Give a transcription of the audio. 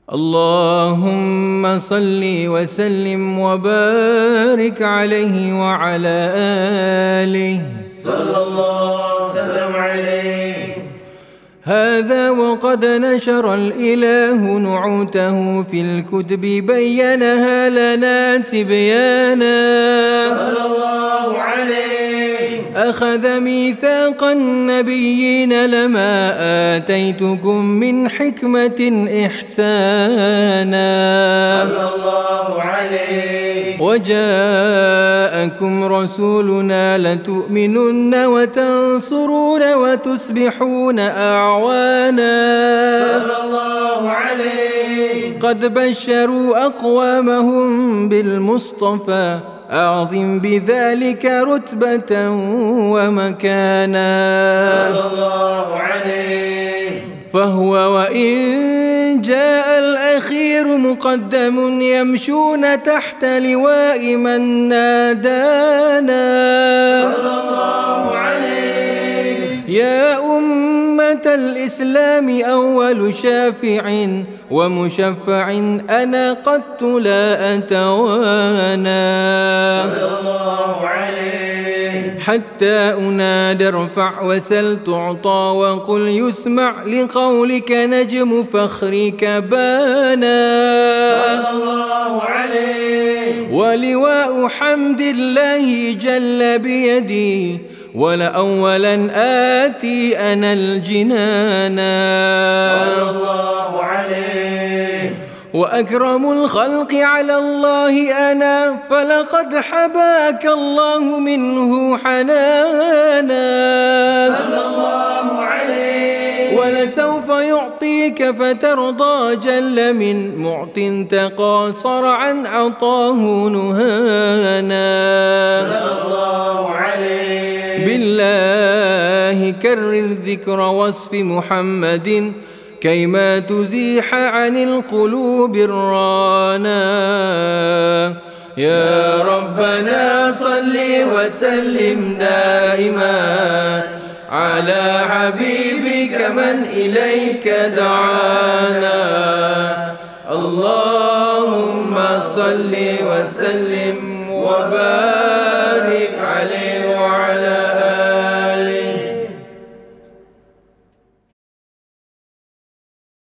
اللهم صل وسلم وبارك عليه وعلى آله صلى الله وسلم عليه. هذا وقد نشر الإله نعوته في الكتب بينها لنا تبيانا صلى الله عليه. أخذ ميثاق النبيين لما آتيتكم من حكمة إحسانا صلى الله عليه. وجاءكم رسولنا لتؤمنن وتنصرون وتسبحون أعوانا صلى الله عليه. قد بشروا أقوامهم بالمصطفى أعظم بذلك رتبة ومكانا صلى الله عليه. فهو وإن جاء الأخير مقدم يمشون تحت لواء من نادانا صلى الله عليه. يا أمة الإسلام أول شافع ومشفع أنا قدت لا أتوانى صلى الله عليه. حتى أنادى ارفع وسل تعطى وقل يسمع لقولك نجم فخرك بانا صلى الله عليه. ولواء حمد الله جل بيدي ولأولا آتي أنا الجنانا صلى الله عليه. وأكرم الخلق على الله أنا فلقد حباك الله منه حنانا صلى الله عليه. ولسوف يعطيك فترضى جل من معط تقاصر عن عطاه نهانا صلى الله عليه. بالله كرر ذكر وصف محمد كيما تزيح عن القلوب الرانا يا ربنا صل وسلم دائما على حبيبك من إليك دعانا اللهم صل وسلم وبارك عليه وعلى